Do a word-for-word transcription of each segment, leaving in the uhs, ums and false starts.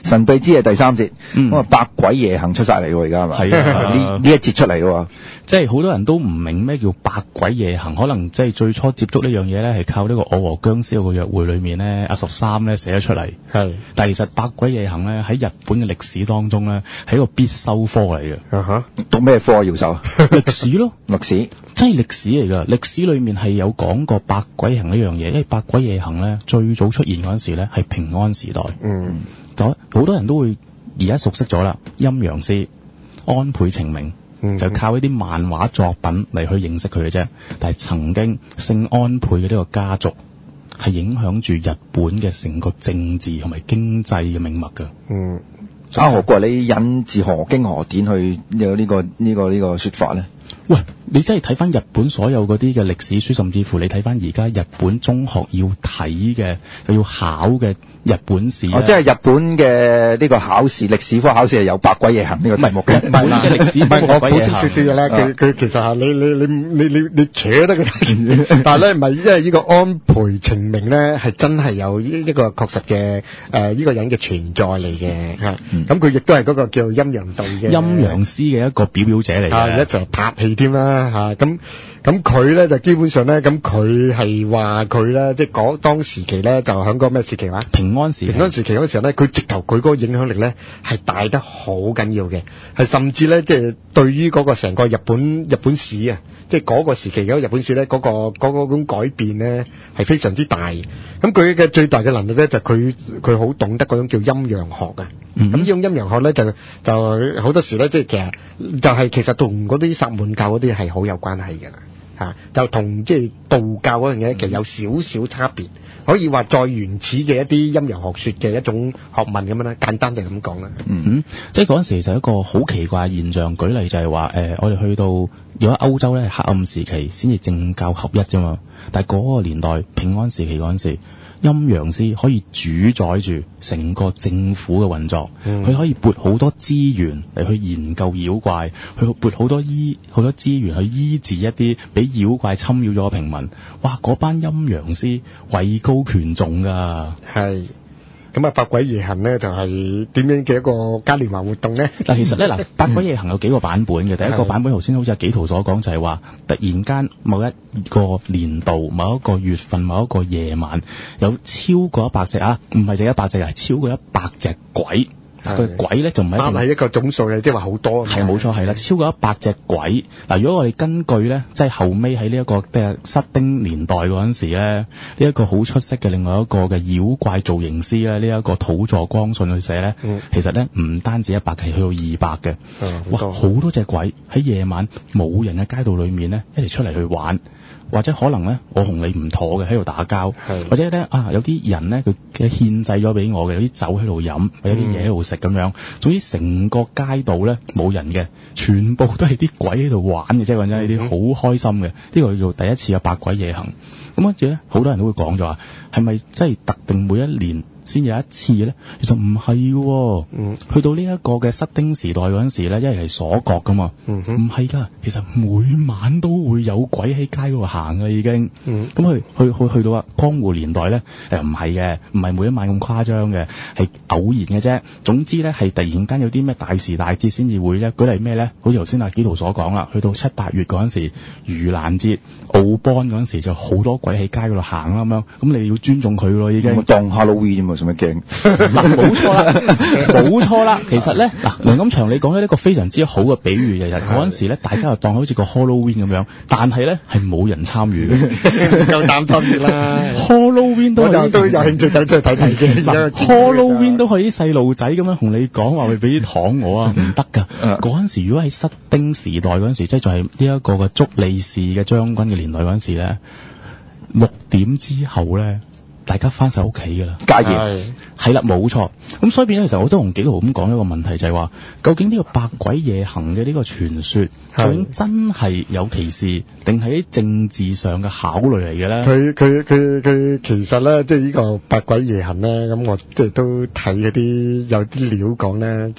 神秘之夜第三節，咁、 嗯、 啊百鬼夜行出晒嚟喎，而家係咪？ 係啊， 呢呢一節出嚟喎。 即係好多人都唔明咩叫百鬼夜行，可能即係最初接觸呢樣嘢咧，係靠呢個我和僵屍有個約會裏面咧，阿十三咧寫咗出嚟。係，但係其實百鬼夜行咧喺日本嘅歷史當中咧係一個必修科嚟嘅。 啊哈，讀咩科要修？ 歷史咯， 歷史， 真係歷史嚟㗎。歷史裏面係有講過百鬼行呢樣嘢，因為百鬼夜行咧最早出現嗰陣時咧係平安時代。 嗯， 好多人都會而家熟悉咗啦，陰陽師安倍晴明。嗯、就靠呢啲漫畫作品嚟去認識佢嘅啫，但係曾經姓安倍嘅呢個家族係影響住日本嘅成個政治同埋經濟嘅命脈㗎。嗯， 啊何國，你引自何經何典去有呢、這個呢、這個呢、這個說法咧？ 喂，你真係睇翻日本所有嗰啲嘅歷史書，甚至乎你睇翻而家日本中學要睇嘅又要考嘅日本史、啊哦，即係日本嘅呢個考試歷史科考試係有百鬼夜行呢個題目嘅。 唔係啦，歷史唔係我補充少少嘅咧，佢佢其實係你你你你你你扯得佢，但係咧唔係，因為呢個安倍晴明咧係真係有一個確實嘅誒呢個人嘅存在嚟嘅嚇，咁佢亦都係嗰個叫陰陽道嘅陰陽師嘅一個表表者嚟嘅， 啊一齊拍戲添啦嚇，咁咁佢咧就基本上咧，咁佢係話佢咧即係嗰當時期咧就喺嗰個咩時期話平安時期平安時期嗰時候咧，佢直頭佢嗰個影響力咧係大得好緊要嘅，係甚至咧即係對於嗰個成個日本日本史啊，即係嗰個時期嗰個日本史咧嗰、嗰個嗰、嗰個種改變咧係非常之大。咁佢嘅最大嘅能力咧就佢佢好懂得嗰種叫陰陽學嘅。咁呢種陰陽學咧就就好多時咧即係其實就係、是、其實同嗰啲薩滿教嗰啲係好有關係嘅啦。啊、就同即係道教嗰樣嘢其實有少少差別，可以話再原始嘅一啲陰陽學說嘅一種學問咁樣啦，簡單就咁講啦。 嗯，即係嗰陣時就一個好奇怪嘅現象，舉例就係話誒，我哋去到如果歐洲咧係黑暗時期先至政教合一啫嘛，但係嗰個年代平安時期嗰陣時，陰陽師可以主宰住成個政府嘅運作，佢、嗯、可以撥好多資源嚟去研究妖怪，去撥好多醫好多資源去醫治一啲俾妖怪侵擾咗嘅平民。哇！嗰班陰陽師位高權重㗎。 係。咁啊，百鬼夜行咧就係點樣嘅一個嘉年華活動咧？ 嗱，其實咧嗱，百鬼夜行有幾個版本嘅。第一個版本頭先好似阿紀陶所講，就係話突然間某一個年度、某一個月份、某一個夜晚，有超過一百隻啊，唔係淨一百隻，係超過一百隻鬼。個鬼咧就唔係一定係一個總數嘅，即係話好多。 係冇錯，係啦，超過一百隻鬼。嗱，如果我哋根據咧，即係後尾喺呢一個即係室町年代嗰陣時咧，呢、這、一個好出色嘅另外一個嘅妖怪造型師咧，呢、這、一個土佐光信去寫咧、嗯，其實咧唔單止一百，係去到二百嘅。哇，好多隻鬼喺夜晚冇人嘅街道裏面咧，一齊出嚟去玩。或者可能咧，我同你唔妥嘅喺度打交，或者咧啊有啲人咧佢嘅獻祭咗俾我嘅，有啲酒喺度飲，有啲嘢喺度食咁樣。總之成個街道咧冇人嘅，全部都係啲鬼喺度玩嘅，即係講真呢啲好開心嘅。呢、這個叫做第一次嘅百鬼夜行。咁跟住咧，好多人都會講咗話，係咪真係特定每一年先有一次咧？其實唔係嘅，嗯，去到呢一個嘅室町時代嗰陣時咧，因為係鎖國噶嘛，唔係噶，其實每晚都會有鬼喺街嗰度行嘅已經，嗯，咁去去去去到啊江戶年代咧，誒唔係嘅，唔係每一晚咁誇張嘅，係偶然嘅啫。總之咧係突然間有啲咩大時大節先至會咧，舉例咩咧？好似頭先阿紀陶所講啦，去到七八月嗰陣時，盂蘭節、奧邦嗰陣時就好多鬼喺街嗰度行啦咁樣，咁你要尊重佢咯已經。 我當 Halloween 啫嘛，使乜驚？ 嗱，冇錯啦，冇錯啦。其實咧，嗱，梁錦祥你講咗呢個非常之好嘅比喻，日日嗰陣時咧，大家就當好似個 Halloween 咁樣，但係咧係冇人參與嘅， 夠膽參與啦。 Halloween 都我就都有興趣走出去睇睇嘅。 Halloween 都可以啲細路仔咁樣同你講話，會俾啲糖我啊，唔得噶。嗰陣時如果喺室町時代嗰陣時，即係就係呢一個嘅足利氏嘅將軍嘅年代嗰陣時咧，六點之後咧。大家翻晒屋企噶啦， 戒嚴係啦，冇錯。咁所以變咗，其實我都同紀陶咁講一個問題，就係話，究竟呢個百鬼夜行嘅呢個傳說，究竟真係有歧視，定係喺政治上嘅考慮嚟嘅咧？ 佢佢佢佢其實咧，即係呢個百鬼夜行咧，咁我即係都睇嗰啲有啲料講咧，即係。即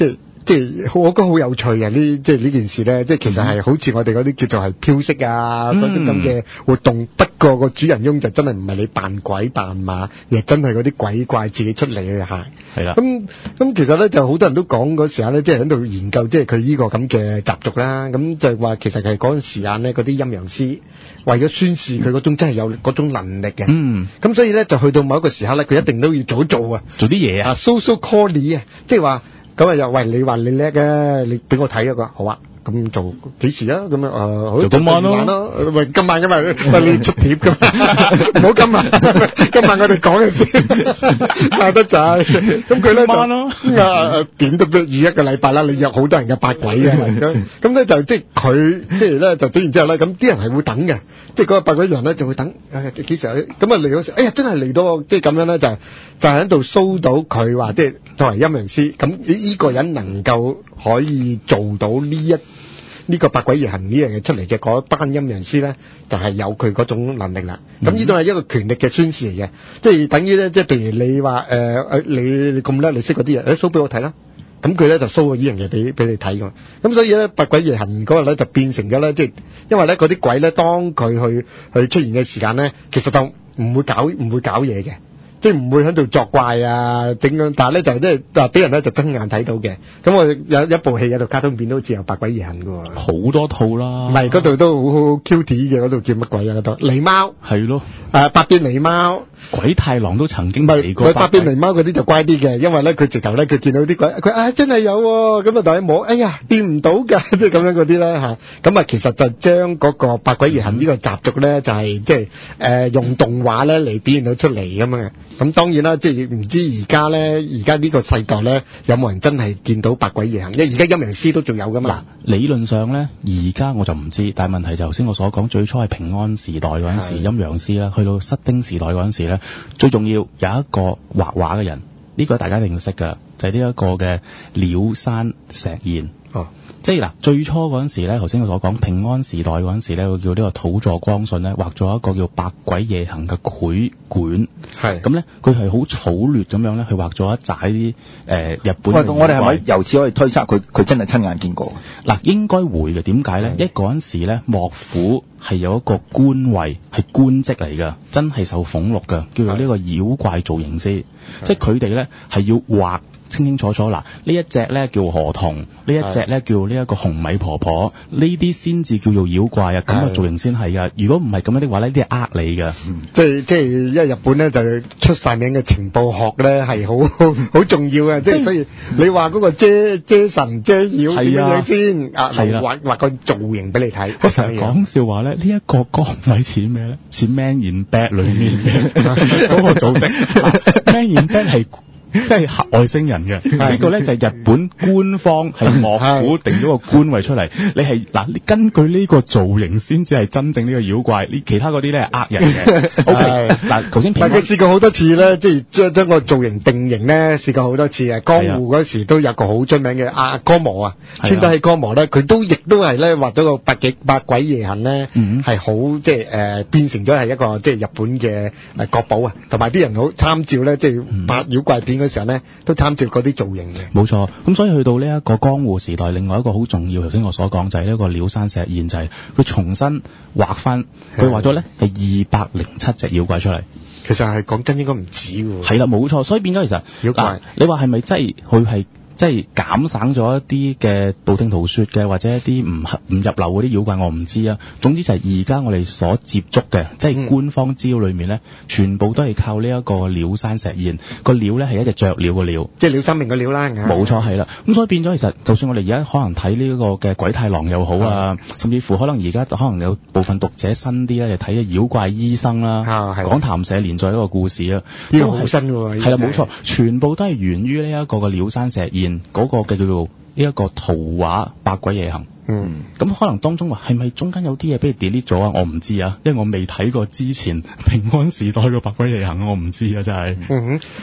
即係我覺得好有趣啊！呢即係呢件事咧，即係其實係好似我哋嗰啲叫做係飄色啊嗰啲咁嘅活動，不過個主人翁就真係唔係你扮鬼扮馬，而係真係嗰啲鬼怪自己出嚟去行。 係啦。 咁咁其實咧就好多人都講嗰時間咧，即係喺度研究即係佢呢個咁嘅習俗啦。咁就係話其實係嗰陣時間咧，嗰啲陰陽師為咗宣示佢嗰種真係有嗰種能力嘅。 嗯。 咁所以咧就去到某一個時刻咧，佢一定都要早做啊， 做啲嘢啊。 啊 ，social call 啊，即係話。咁啊又喂，你話你叻嘅，你俾我睇一個好啊，咁做幾時啊？咁樣誒， 就今晚咯。 喂，今晚㗎嘛，喂你出貼㗎嘛，唔好今晚，今晚我哋講嘅先，快得滯。咁佢咧就啊點都都預一個禮拜啦，你約好多人嘅八鬼啊，咁咁咧就即係佢即係咧就整完之後咧，咁啲人係會等嘅，即係嗰個八鬼人咧就會等誒幾時啊？咁啊嚟嗰時，哎呀真係嚟到，即係咁樣咧就就係喺度騷到佢話即係。作為陰陽師，咁呢個人能夠可以做到呢一呢、呢個百鬼夜行呢樣嘢出嚟嘅嗰班陰陽師咧，就係、是、有佢嗰種能力啦。咁呢種係一個權力嘅宣示嚟嘅，即係等於咧，即係譬如你話誒誒，你你咁叻，你識嗰啲嘢，誒 show 俾我睇啦。咁佢咧就 show 個呢樣嘢俾俾你睇㗎。咁所以咧，百鬼夜行嗰個咧就變成咗咧，即係因為咧嗰啲鬼咧，當佢去去出現嘅時間咧，其實就唔會搞唔會搞嘢嘅。即係唔會喺度作怪啊，整樣，但係咧就即係話俾人咧就睜眼睇到嘅。咁我有一部戲喺度卡通片都好似有百鬼夜行㗎喎。 好多套啦。唔係嗰度都好好 cute 嘅，嗰度叫乜鬼啊？嗰度狸貓。係咯。誒百變狸貓。 鬼太郎都曾經嚟過。 唔係百變狸貓嗰啲就乖啲嘅，因為咧佢直頭咧佢見到啲鬼，佢啊真係有喎，咁啊但係摸，哎呀變唔到㗎，即係咁樣嗰啲咧嚇。咁啊其實就將嗰個百鬼夜行呢個習俗咧，就係即係誒用動畫咧嚟表現到出嚟咁樣嘅。咁當然啦，即係唔知而家咧，而家呢個世代咧，有冇人真係見到百鬼夜行？因為而家陰陽師都仲有噶嘛。 嗱，理論上咧，而家我就唔知，但係問題就頭先我所講，最初係平安時代嗰陣時，陰陽師啦，去到室町時代嗰陣時咧，最重要有一個畫畫嘅人，呢、呢個大家一定要識噶，就係呢一個嘅鳥山石彥。哦。即係嗱，最初嗰陣時咧，頭先我所講平安時代嗰陣時咧，佢叫呢個土佐光信咧畫咗一個叫百鬼夜行嘅繪卷。係。咁咧，佢係好草劣咁樣咧，去畫咗一紮啲誒日本。喂， 我哋係咪由此可以推測佢佢真係親眼見過？ 嗱，應該會嘅。點解咧？因為嗰陣時咧，幕府係有一個官位係官職嚟㗎，真係受俸祿㗎，叫做呢個妖怪造型師。即係佢哋咧係要畫清清楚楚，嗱，呢一隻咧叫河童，呢一隻咧叫呢一個紅米婆婆，呢啲先至叫做妖怪啊！咁啊造型先係噶，如果唔係咁樣的話呢，呢啲係呃你噶。 嗯、即係即係，因為日本咧就出晒名嘅情報學咧係好好重要嘅，即係所以你話嗰個遮遮神遮妖點樣先啊？畫畫個造型俾你睇。 我成日講笑話咧，呢、這、一個崗位似咩咧？似 Man in Black 裏面嘅嗰個組織，Man in Black 係。即係外星人嘅，呢個咧就係日本官方係幕府定咗個官位出嚟。你係嗱，你根據呢個造型先至係真正呢個妖怪，你其他嗰啲咧係呃人嘅。O K， 嗱，頭先但佢試過好多次咧，即係將將個造型定型咧，試過好多次啊。江戶嗰時都有個好出名嘅阿歌磨啊，穿得起歌磨咧，佢都亦都係咧畫咗個百幾百鬼夜行咧，係好即係誒變成咗係一個即係日本嘅誒國寶啊，同埋啲人好參照咧，即係拍妖怪片。嗰時候咧都參照嗰啲造型嘅， 冇錯。咁所以去到呢一個江戶時代，另外一個好重要，頭先我所講就係呢一個鳥山石彥，就係、是、佢重新畫翻，佢畫咗咧係二百零七隻妖怪出嚟。 其實係講真應該唔止喎。 係啦，冇錯。所以變咗其實妖怪， 你話係咪真係佢係？即係減省咗一啲嘅道聽途說嘅，或者一啲唔唔入流嗰啲妖怪，我唔知啊。總之就係而家我哋所接觸嘅，即係官方資料裏面咧，全部都係靠呢一個鳥山石彥。個鳥咧係一隻雀鳥個鳥， 即係鳥生命個鳥啦。 冇錯係啦。咁所以變咗其實，就算我哋而家可能睇呢個嘅鬼太郎又好啊，甚至乎可能而家可能有部分讀者新啲咧，就睇嘅妖怪醫生啦，講談社連載一個故事啊， 呢個好新喎。 係啦，冇錯，全部都係源於呢一個嘅鳥山石彥。嗰、那個嘅叫做呢一個圖畫百鬼夜行，嗯，咁可能當中話係咪中間有啲嘢俾你 delete 咗啊？我唔知啊，因為我未睇過之前平安時代嘅百鬼夜行，我唔知啊，真係。嗯哼，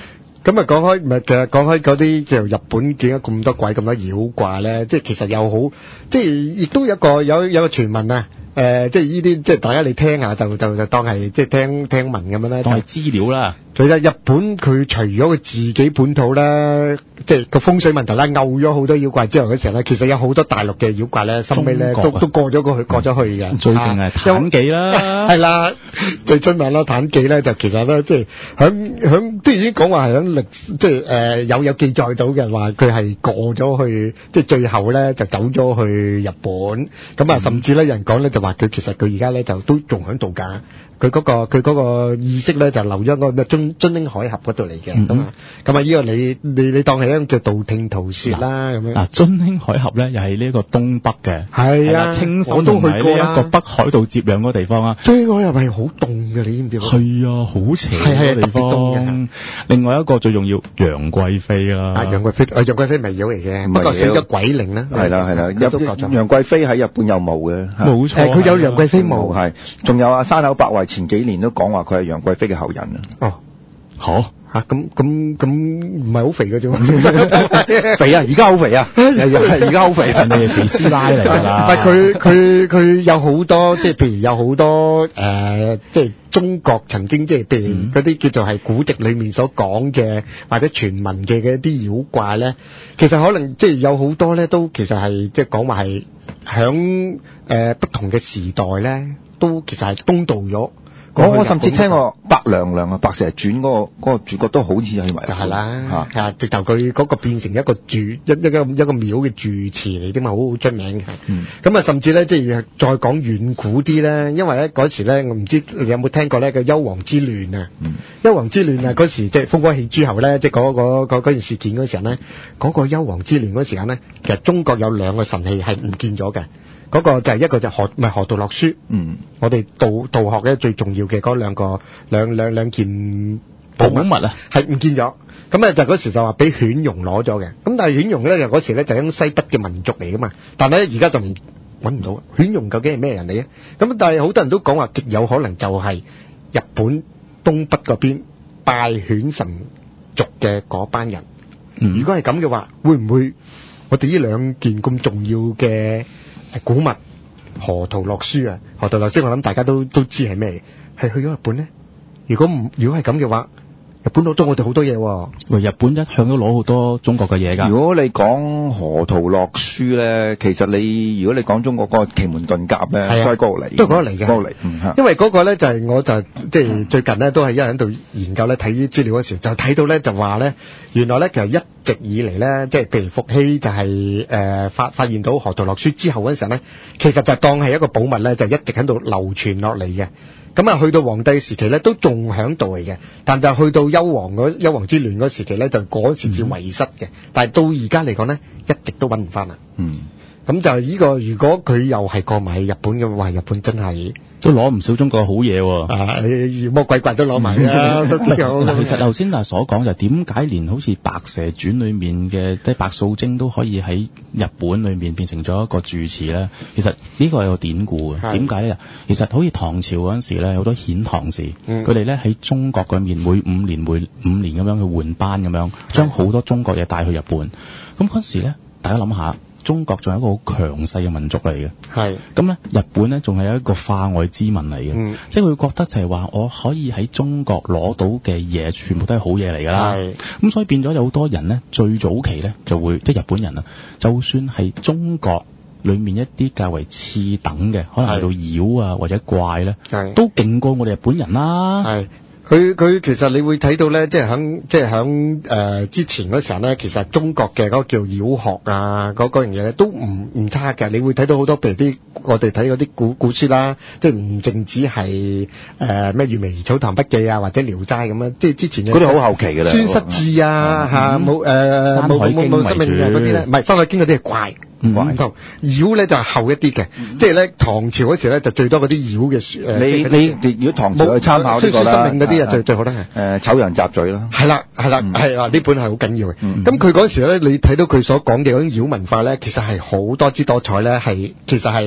咁啊講開，唔係其實講開嗰啲就日本點解咁多鬼咁多妖怪咧？即係其實有好，即係亦都有一個有有個傳聞啊。誒、呃，即係呢啲，即係大家你聽下，就就就當係即係聽聽聞咁樣咧， 當係資料啦。 其實日本佢除咗佢自己本土咧，即係個風水問題啦，漚咗好多妖怪之後嘅時候咧，其實有好多大陸嘅妖怪咧，收尾咧都都過咗過去，過咗去嘅。 最勁係妲己啦， 係啦，最出名啦，妲己咧就其實咧，即係響響即係已經講話係響歷，即係誒有有記載到嘅話，佢係過咗去，即係最後咧就走咗去日本。咁啊，甚至咧有人講咧就話佢其實佢而家咧就都仲響度假。佢嗰、嗰個佢嗰個意識咧就留咗個咩津津輕海峽嗰度嚟嘅，咁啊咁啊呢個你你你當係一種叫道聽途說啦咁樣。 嗱，津輕海峽咧又係呢一個東北嘅， 係啊， 青森我都去過呢一個北海道接壤嗰個地方啊。 津輕海峽係好凍嘅，你知唔知？ 係啊，好邪嗰個地方。 係係另外一個最重要，楊貴妃啦。 啊，楊貴妃，啊楊貴妃咪妖嚟嘅，不過死咗鬼靈啦。 係啦係啦，楊貴妃喺日本有墓嘅， 冇錯。 佢有楊貴妃墓， 係，仲有啊山口百惠前幾年都講話佢係楊貴妃嘅後人啊。 哦， 好嚇，咁咁咁唔係好肥嘅啫， 肥啊！而家好肥啊！而家好肥， 人哋係肥師奶嚟㗎啦。 唔係佢佢佢有好多即係譬如有好多誒、呃，即係中國曾經即係譬如嗰啲叫做係古籍裡面所講嘅或者傳聞嘅嘅一啲妖怪咧，其實可能即係有好多咧都其實係即係講話係響誒不同嘅時代咧，都其實係東渡咗。 我我甚至聽過白娘娘啊，白蛇傳嗰個嗰個主角都好似係咪？ 就係啦，嚇！直頭佢嗰個變成一個住一一個一個廟嘅住持嚟添嘛，好好出名嘅。咁啊，甚至咧即係再講遠古啲咧，因為咧嗰時咧，我唔知你有冇聽過咧個幽王之亂啊？幽王之亂啊，嗰時即係烽火戲諸侯咧，即係嗰個嗰嗰件事件嗰時候咧，嗰個幽王之亂嗰時間咧，其實中國有兩個神器係唔見咗嘅。嗰個就係一個就河唔係河圖洛書，嗯，我哋道道學嘅最重要嘅嗰兩個兩兩兩件寶物啊，係唔見咗。咁咧就嗰時就話俾犬戎攞咗嘅。咁但係犬戎咧就嗰時咧就係西北嘅民族嚟噶嘛，但係咧而家就唔揾唔到。犬戎究竟係咩人嚟嘅？咁但係好多人都講話極有可能就係日本東北嗰邊拜犬神族嘅嗰班人。嗯、如果係咁嘅話，會唔會我哋呢兩件咁重要嘅古物河圖洛書啊，河圖洛書我諗大家都都知係咩，係去咗日本咧。如果唔如果係咁嘅話，日本攞咗我哋好多嘢喎。喂， 日本一向都攞好多中國嘅嘢㗎。 如果你講河圖洛書咧，其實你如果你講中國嗰個奇門遁甲咧，都係嗰度嚟， 都係嗰度嚟嘅。 嗰度嚟， 因為嗰個咧就係、是、我就即係最近咧都係一人喺度研究咧睇啲資料嗰時，就睇到咧就話咧，原來咧其實一直以嚟咧，即係譬如伏羲就係、是、誒、呃、發發現到河圖洛書之後嗰陣時咧，其實就當係一個寶物咧，就一直喺度流傳落嚟嘅。咁啊，去到皇帝時期咧，都仲喺度嚟嘅。但就去到幽王嗰幽王之亂嗰時期咧，就嗰時至遺失嘅。嗯、但係到而家嚟講咧，一直都揾唔翻啦。嗯。咁就呢、這個，如果佢又係過埋日本嘅話，日本真係都攞唔少中國嘅好嘢喎。 啊，妖魔鬼怪都攞埋啦。 其實頭先啊所講就點解連好似《白蛇傳》裏面嘅即係白素貞都可以喺日本裏面變成咗一個住持咧？其實呢個係個典故嘅。點解咧？其實好似唐朝嗰陣時咧，好多遣唐使，佢哋咧喺中國嗰面每五年每五年咁樣去換班咁樣，將好多中國嘢帶去日本。咁嗰陣時咧，大家諗下。中國仲係一個好強勢嘅民族嚟嘅，係咁咧。日本咧仲係一個化外之民嚟嘅，嗯、即係佢覺得就係話我可以喺中國攞到嘅嘢，全部都係好嘢嚟㗎啦。咁所以變咗有好多人咧，最早期咧就會即係日本人啊，就算係中國裡面一啲較為次等嘅，可能係到妖啊或者怪咧，都勁過我哋日本人啦。係。 佢佢其實你會睇到咧，即係響即係響誒之前嗰時候咧，其實中國嘅嗰個叫妖學啊，嗰嗰樣嘢咧都唔唔差嘅。你會睇到好多譬如啲我哋睇嗰啲古古書啦，即係唔淨止係誒咩《閱微草堂筆記》啊，或者《聊齋》咁樣，即係之前嘅嗰啲好後期嘅啦， 孫失志啊嚇冇誒冇冇冇生命嘅嗰啲咧，唔係《山海經》嗰啲係怪。唔同妖咧就係後一啲嘅，即係咧唐朝嗰時咧就最多嗰啲妖嘅書誒。 你你如果唐朝去參考呢個啦， 生命嗰啲啊最最好咧係誒醜羊雜嘴啦。 係啦係啦係啦，呢本係好緊要嘅。咁佢嗰時咧，你睇到佢所講嘅嗰種妖文化咧，其實係好多姿多彩咧，係其實係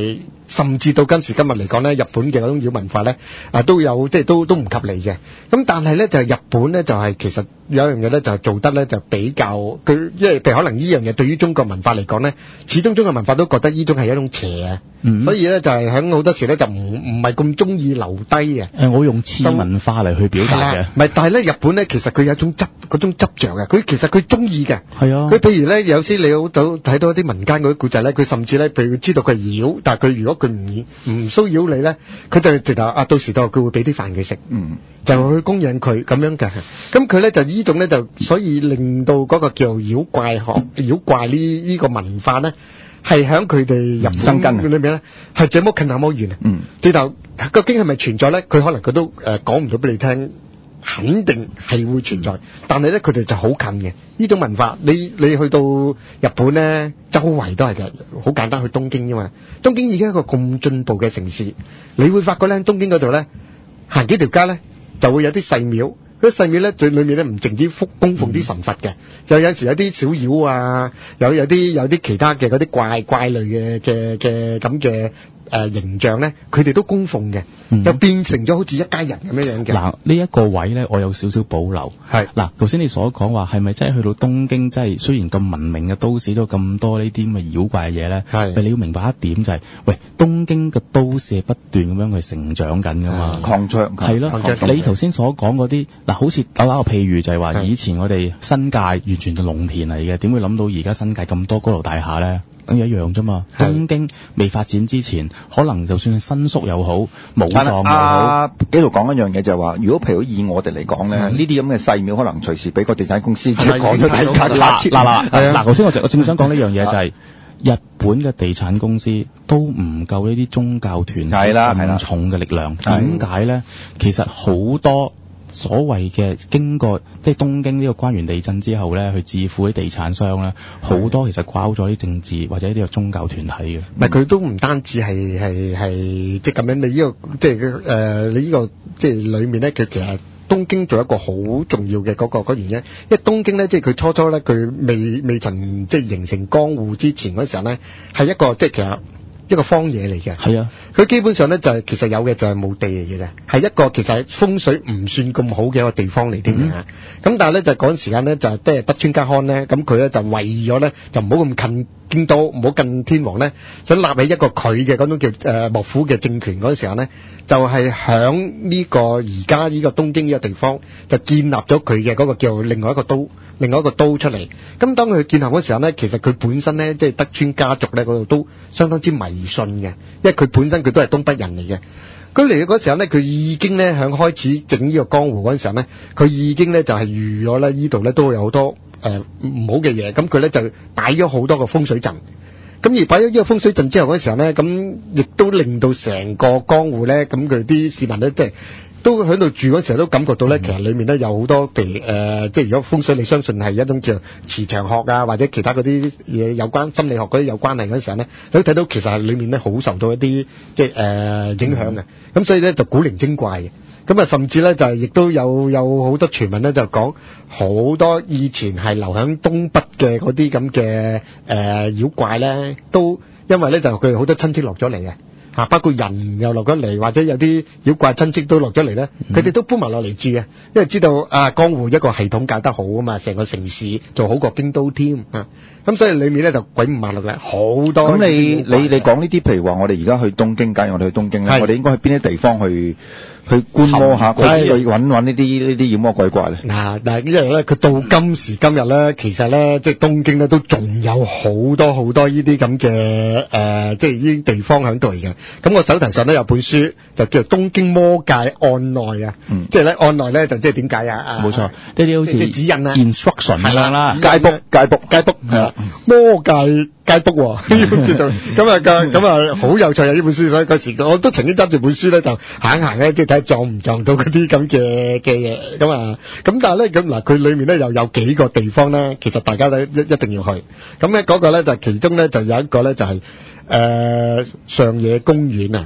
甚至到今時今日嚟講咧，日本嘅嗰種妖文化咧啊都有即係都都唔及你嘅。咁但係咧就係日本咧就係、是、其實有一樣嘢咧就係做得咧就比較佢，因為譬如可能呢樣嘢對於中國文化嚟講咧，始終中國文化都覺得呢種係一種邪啊， 嗯、 所以咧就係喺好多時咧就唔唔係咁中意留低嘅。 誒，我用次文化嚟去表達嘅。 唔係，但係咧日本咧其實佢有一種執嗰種執著嘅，佢其實佢中意嘅。 係啊。 佢譬如咧有時你好到睇到一啲民間嗰啲故仔咧，佢甚至咧譬如知道佢係妖，但係佢如果佢唔唔騷擾你咧，佢就直頭啊到時到佢會俾啲飯佢食。嗯。就去供養佢咁樣嘅，咁佢咧就呢種咧就所以令到嗰個叫妖怪學、妖怪呢呢個文化咧，係喺佢哋入生根裏面咧，係這麼近那麼遠啊！嗯，直頭究竟係咪存在咧？佢可能佢都誒講唔到俾你聽，肯定係會存在，但係咧佢哋就好近嘅呢種文化。你你去到日本咧，周圍都係嘅，好簡單去東京啫嘛。東京已經係一個咁進步嘅城市，你會發覺咧，東京嗰度咧行幾條街咧。就會有啲細廟，嗰啲細廟咧，最裏面咧唔淨止福供奉啲神佛嘅，又有時有啲小妖啊，有有啲有啲其他嘅嗰啲怪怪類嘅嘅嘅咁嘅誒形象咧，佢哋都供奉嘅，嗯、就變成咗好似一家人咁樣樣嘅。 嗱，呢一個位咧，我有少少保留。係嗱，頭先你所講話係咪真係去到東京，真係雖然咁文明嘅都市都咁多呢啲咁嘅妖怪嘅嘢咧？係，但你要明白一點就係、是，喂，東京嘅都市係不斷咁樣去成長緊噶嘛，擴張。係咯，你頭先所講嗰啲嗱，好似打打個譬如就係話，以前我哋新界完全就農田嚟嘅，點會諗到而家新界咁多高樓大廈咧？咁一樣啫嘛。東京未發展之前，可能就算係新宿又好，武藏又好。 阿紀陶講一樣嘢就係話，如果譬如以我哋嚟講咧，呢啲咁嘅細廟，可能隨時俾個地產公司即係講咗地價嗱嗱嗱嗱，頭先我就我正想講呢樣嘢就係、是。日本嘅地產公司都唔夠呢啲宗教團體咁重嘅力量，點解咧？其實好多所謂嘅經過即係東京呢個關原地震之後咧，去致富啲地產商咧，好多其實掛咗啲政治或者呢個宗教團體嘅。唔係佢都唔單止係係係即係咁樣，你呢、這個即係誒、呃、你呢、這個即係裡面咧，佢其實。東京做一個好重要嘅嗰、那個原因，因為東京咧，即係佢初初咧，佢未未曾即係形成江戶之前嗰時候咧，係一個即係其實一個荒野嚟嘅。係啊，佢基本上咧就係、是、其實有嘅就係冇地嚟嘅啫，係一個其實係風水唔算咁好嘅一個地方嚟添嘅。咁、嗯、但係咧就嗰陣時間咧就即係德川家康咧，咁佢咧就為咗咧就唔好咁近京都，唔好近天皇咧，想立起一個佢嘅嗰種叫誒、呃、幕府嘅政權嗰陣時候咧。就係響呢個而家呢個東京呢個地方，就建立咗佢嘅嗰個叫另外一個都，另外一個都出嚟。咁當佢建立嗰時候咧，其實佢本身咧，即係德川家族咧嗰度都相當之迷信嘅，因為佢本身佢都係東北人嚟嘅。佢嚟嗰時候咧，佢已經咧響開始整呢個江湖嗰陣時候咧，佢已經咧就係預咗咧呢度咧都會有好多誒唔好嘅嘢，咁佢咧就擺咗好多個風水陣。咁而擺咗呢個風水陣之後嗰時候咧，咁亦都令到成個江戶咧，咁佢啲市民咧，即係都喺度住嗰時候都感覺到咧，嗯、其實裡面咧有好多譬如誒、呃，即係如果風水你相信係一種叫磁場學啊，或者其他嗰啲嘢有關心理學嗰啲有關係嗰時候咧，你都睇到其實係裡面咧好受到一啲即係誒、呃、影響嘅，咁、嗯、所以咧就古靈精怪嘅。咁啊，甚至咧就係亦都有有好多傳聞咧，就講好多以前係留喺東北嘅嗰啲咁嘅誒妖怪咧，都因為咧就佢哋好多親戚落咗嚟嘅嚇，包括人又落咗嚟，或者有啲妖怪親戚都落咗嚟咧，佢哋、嗯、都搬埋落嚟住啊，因為知道啊江戶一個系統搞得好啊嘛，成個城市做好過京都添啊，咁所以裡面咧就鬼五馬六嘅好多。 咁你你你講呢啲，譬如話我哋而家去東京，假如我哋去東京咧，我哋應該去邊啲地方去？去觀摩下，佢去揾揾呢啲呢啲妖魔鬼怪咧。嗱嗱，因為咧，佢到今時今日咧，其實咧，即係東京咧，都仲有好多好多呢啲咁嘅誒，即係呢啲地方喺度嘅。咁我手頭上都有本書，就叫做《東京魔界案內》啊。嗯。即係咧，案內咧就即係點解啊？ 冇錯，呢啲好似指引啊 ，instruction 咁樣啦， 街 book 街 book 街 book 係啦，魔界。街 book 喎，呢本叫做咁啊，咁啊好有趣啊！呢本書，所以嗰時我都曾經揸住本書咧，就行一行咧，即係睇撞唔撞到嗰啲咁嘅嘅嘢咁啊！咁但係咧，咁嗱，佢裏面咧又有幾個地方咧，其實大家都一一定要去。咁咧嗰個咧就其中咧就有一個咧就係誒上野公園啊。嗰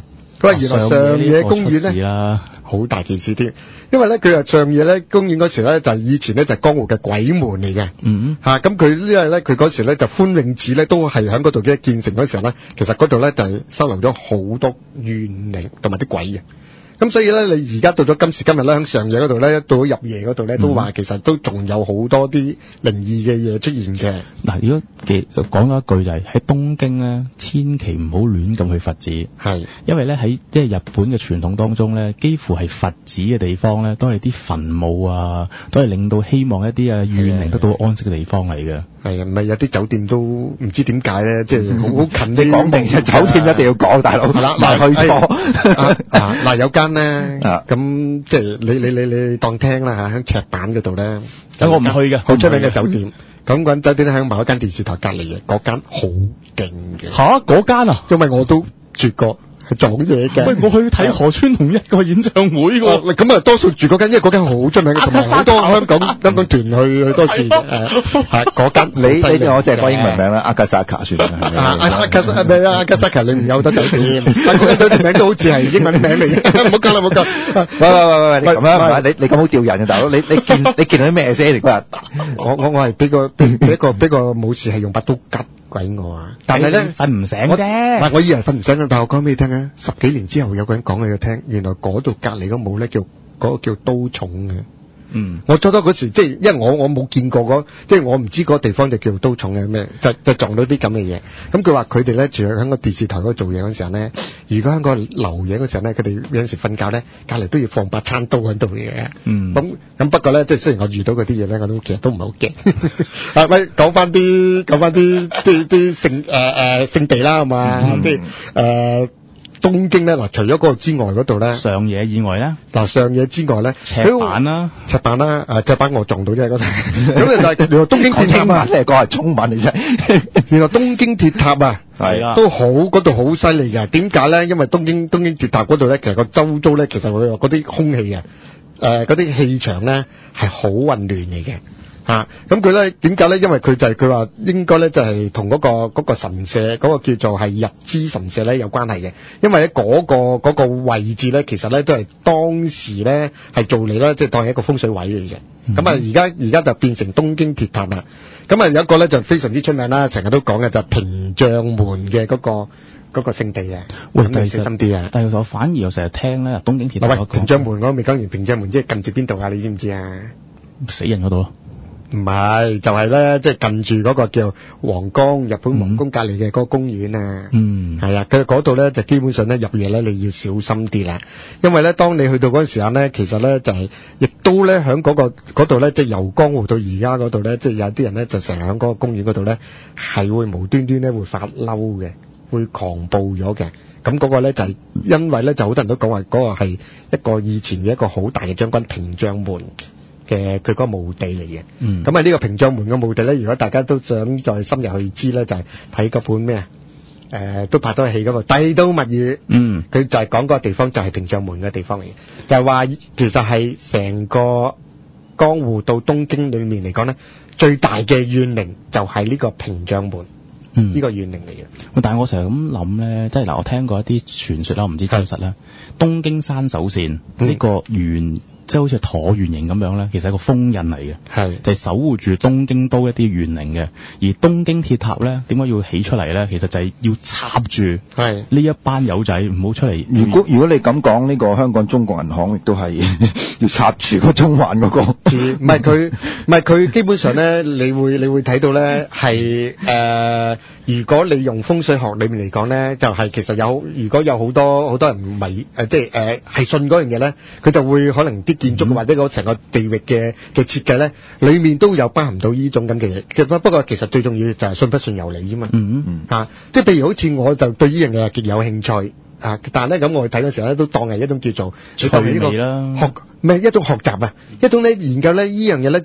話原來上野公園咧好大件事添，因為咧佢話上野咧公園嗰時咧就係以前咧就係江湖嘅鬼門嚟嘅， 嗯嚇咁佢因為咧佢嗰時咧就歡泳寺咧都係喺嗰度嘅建成嗰時候咧，其實嗰度咧就係收留咗好多怨靈同埋啲鬼嘅。咁所以咧，你而家到咗今時今日咧，喺上野嗰度咧，到咗入夜嗰度咧，都話其實都仲有好多啲靈異嘅嘢出現嘅。 嗱，如果嘅講咗一句就係、是、喺東京咧，千祈唔好亂咁去佛寺， 係因為咧喺即係日本嘅傳統當中咧，幾乎係佛寺嘅地方咧，都係啲墳墓啊，都係令到希望一啲啊怨靈得到安息嘅地方嚟嘅。 係啊，唔係有啲酒店都唔知點解咧，即係好好近。 你講定嘅酒店一定要講，大佬。係啦，嗱去錯啊嗱有間咧，咁即係你你你你當聽啦嚇，喺赤坂嗰度咧， 我唔去嘅， 好出名嘅酒店。咁嗰間酒店喺某一間電視台隔離嘅，嗰間好勁嘅。 嚇，嗰間啊？ 因為我都住過。係撞嘢嘅。 喂，我去睇河川同一個演唱會喎。 咁啊，多數住嗰間，因為嗰間好出名嘅，同埋好多香港香港團去去多住嘅。係嗰間。你你我淨係講英文名啦，阿加薩卡算啦。 啊，阿加薩咩啊？阿加薩卡裏面有好多酒店，但嗰間酒店名都好似係英文名嚟嘅。唔好講啦，唔好講。 喂喂喂喂，你咁樣你你咁好吊人嘅大佬，你你見你見到啲咩先嚟嗰日？ 我我我係俾個俾一個俾個武士係用把刀吉鬼我啊！但係咧瞓唔醒啫。 唔係，我以為瞓唔醒嘅，但係我講俾你聽啊！十幾年之後有個人講俾佢聽，原來嗰度隔離嗰墓咧叫嗰個叫刀重嘅。嗯，我初初嗰時即係因為我我冇見過嗰，即係我唔知嗰個地方就叫刀重嘅咩，就就撞到啲咁嘅嘢。咁佢話佢哋咧住喺個電視台嗰度做嘢嗰陣時候咧，如果喺個留嘢嗰時候咧，佢哋有陣時瞓覺咧，隔離都要放把餐刀喺度嘅。嗯，咁咁不過咧，即係雖然我遇到嗰啲嘢咧，我都其實都唔係好驚。啊，咪講翻啲講翻啲啲啲聖誒誒聖地啦，係嘛？啲誒。東京咧嗱，除咗嗰個之外嗰度咧， 上野以外咧， 嗱上野之外咧， 赤坂啦， 赤坂啦，誒赤坂我撞到啫嗰度。咁你但係原來東京鐵塔啊， 你係講係中文嚟啫。 原來東京鐵塔啊，係啊，都好嗰度好犀利嘅。點解咧？因為東京東京鐵塔嗰度咧，其實個周遭咧，其實佢嗰啲空氣啊，誒嗰啲氣場咧係好混亂嚟嘅。嚇，咁佢咧點解咧？因為佢就係佢話應該咧就係同嗰個嗰個神社嗰個叫做係日之神社咧有關係嘅，因為咧嗰個嗰個位置咧其實咧都係當時咧係做嚟咧即係當係一個風水位嚟嘅。咁啊而家而家就變成東京鐵塔啦。咁啊有一個咧就非常之出名啦，成日都講嘅就係屏障門嘅嗰個嗰個聖地啊。喂，你小心啲啊！ 但係我反而又成日聽咧東京鐵塔嗰個屏障門，我未講完屏障門，即係近住邊度啊？你知唔知啊？ 死人嗰度咯。 唔係，就係咧，即係近住嗰個叫皇宮，日本皇宮隔離嘅嗰個公園啊。嗯，係啊，佢嗰度咧就基本上咧入夜咧你要小心啲啦，因為咧當你去到嗰陣時間咧，其實咧就係、是、亦都咧喺嗰個嗰度咧，即係由江湖到而家嗰度咧，即係有啲人咧就成日喺嗰個公園嗰度咧係會無端端咧會發嬲嘅，會狂暴咗嘅。咁嗰個咧就係、是、因為咧就好多人都講話嗰個係一個以前嘅一個好大嘅將軍屏障門嘅佢嗰個墓地嚟嘅。嗯，咁啊呢個屏障門嘅墓地咧，如果大家都想再深入去知咧，就係睇嗰本咩啊？誒、呃，都拍到戲嗰個《帝都物語》。嗯，佢就係講嗰個地方就係屏障門嘅地方嚟嘅，就係、是、話其實係成個江戶到東京裏面嚟講咧，最大嘅怨靈就係呢個屏障門。嗯，呢個怨靈嚟嘅。 但係我成日咁諗咧，即係嗱，我聽過一啲傳說啦，我唔知真實啦。東京山手線呢、嗯這個圓，即係好似橢圓形咁樣咧，其實係個封印嚟嘅，係就係、是、守護住東京都一啲怨靈嘅。而東京鐵塔咧，點解要起出嚟咧？其實就係要插住係呢一班友仔唔好出嚟。 如果如果你咁講，呢、這個香港中國銀行亦都係要插住個中環嗰、那個。 唔係佢，唔係佢，基本上咧，你會你會睇到咧，係誒、呃，如果你用風水學裏面嚟講咧，就係、是、其實有，如果有好多好多人迷誒，即係誒係信嗰樣嘢咧，佢就會可能啲建築、嗯、或者嗰成個地域嘅嘅設計咧，裏面都有包含到呢種咁嘅嘢。其實不過其實最重要就係信不信由你啫嘛。嗯嗯啊，即係譬如好似我就對呢樣嘢係極有興趣啊，但係咧咁我去睇嗰時候咧，都當係一種叫做趣味啦， 學唔係一種學習啊，一種咧研究咧呢樣嘢咧，即係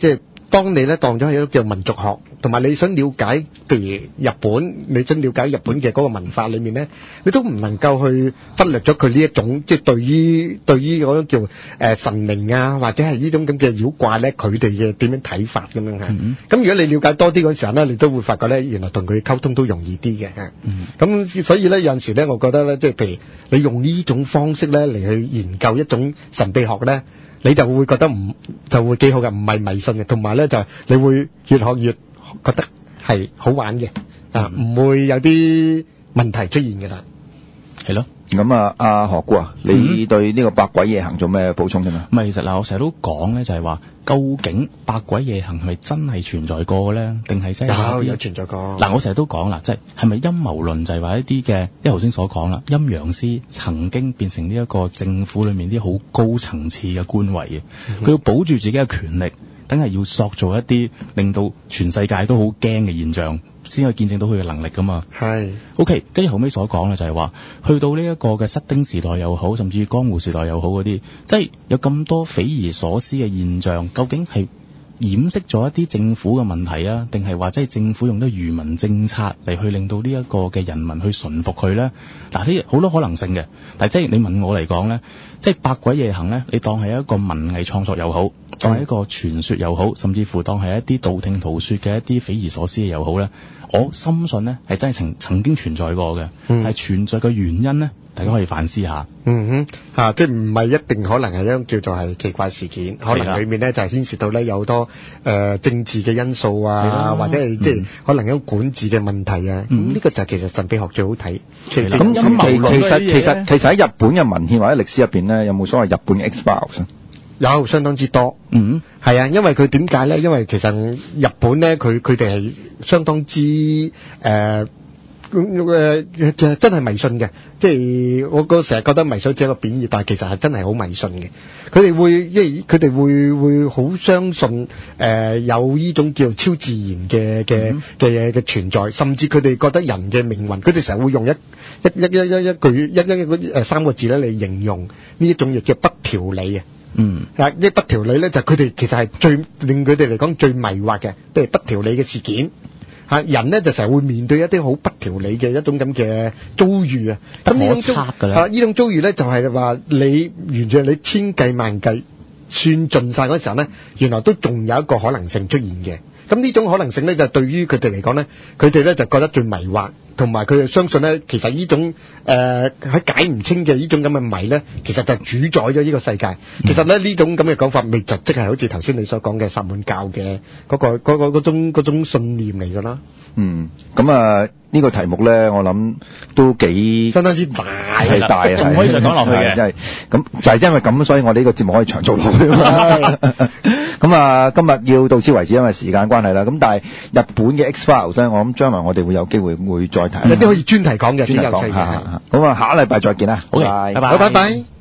當你咧當咗係一個叫民族學，同埋你想了解，譬如日本，你想了解日本嘅嗰個文化裏面咧，你都唔能夠去忽略咗佢呢一種，即係對於對於嗰種叫誒、呃、神靈啊，或者係呢種咁嘅妖怪咧，佢哋嘅點樣睇法咁樣嚇。咁、嗯、如果你了解多啲嗰時候咧，你都會發覺咧，原來同佢溝通都容易啲嘅嚇。咁、嗯、所以咧有陣時咧，我覺得咧，即係譬如你用呢種方式咧嚟去研究一種神秘學咧，你就會覺得唔就會幾好嘅，唔係迷信嘅，同埋咧就你會越學越覺得係好玩嘅，啊，唔會有啲問題出現嘅啦。 係咯。咁啊，阿何姑啊，你對呢個百鬼夜行做咩補充啫嘛？ 唔係，其實嗱，我成日都講咧，就係話，究竟百鬼夜行係咪真係存在過咧？定係真係有有存在過？ 嗱，我成日都講啦，即係係咪陰謀論就係話一啲嘅，因為頭先所講啦，陰陽師曾經變成呢一個政府裏面啲好高層次嘅官位嘅，佢、嗯、要保住自己嘅權力，梗係要塑造一啲令到全世界都好驚嘅現象，先可以見證到佢嘅能力噶嘛。係 OK， 跟住後尾所講嘅就係話，去到呢一個嘅失丁時代又好，甚至江戶時代又好嗰啲，即係有咁多匪夷所思嘅現象，究竟係掩飾咗一啲政府嘅問題啊，定係話即係政府用啲愚民政策嚟去令到呢一個嘅人民去順服佢咧？嗱，呢好多可能性嘅，但係即係你問我嚟講咧，即係百鬼夜行咧，你當係一個文藝創作又好，當係一個傳說又好，甚至乎當係一啲道聽途說嘅一啲匪夷所思嘅又好咧，我深信咧係真係曾曾經存在過嘅，係、嗯、存在嘅原因咧，大家可以反思下。 嗯哼，嚇、啊，即係唔係一定可能係一種叫做係奇怪事件，可能裡面咧就係、是、牽涉到咧有好多誒、呃、政治嘅因素啊，或者係即係可能有管治嘅問題啊。咁、嗯、呢、這個就係其實神秘學最好睇。咁咁其其實其實其實喺日本嘅文獻或者歷史入邊咧，有冇所謂日本嘅 X-Files？ 有相當之多，嗯，係啊，因為佢點解咧？因為其實日本咧，佢佢哋係相當之誒誒誒，真係迷信嘅。即係我個成日覺得迷信只係一個貶義，但係其實係真係好迷信嘅。佢哋會即係佢哋會會好相信誒、呃、有呢種叫超自然嘅嘅嘅嘅存在，甚至佢哋覺得人嘅命運，佢哋成日會用一一一一一一句一一一誒三個字咧嚟形容呢一種嘢叫不條理啊。嗯，啊，呢不條理咧就佢哋其實係最令佢哋嚟講最迷惑嘅，譬如不條理嘅事件。嚇，人咧就成日會面對一啲好不條理嘅一種咁嘅遭遇啊。咁呢種遭啊，呢種遭遇咧就係話你完全你千計萬計算盡晒嗰時候咧，原來都仲有一個可能性出現嘅。咁呢種可能性咧，就對於佢哋嚟講咧，佢哋咧就覺得最迷惑，同埋佢哋相信咧，其實呢種誒喺、呃、解唔清嘅呢種咁嘅謎咧，其實就主宰咗呢個世界。嗯、其實咧呢種咁嘅講法，未就即係好似頭先你所講嘅薩滿教嘅嗰、嗰個嗰、嗰個嗰種嗰種信念嚟㗎啦。嗯，咁啊呢個題目咧，我諗都幾相當之大，係大，仲可以再講落去嘅，真係咁就係因為咁，所以我哋呢個節目可以長做落去。咁啊，今日要到此為止，因為時間關係啦。咁但係日本嘅 X-Files 咧，我諗將來我哋會有機會會再睇，有啲可以專題講嘅，專題講。咁啊，下一禮拜再見啦，好嘅，拜拜，拜拜。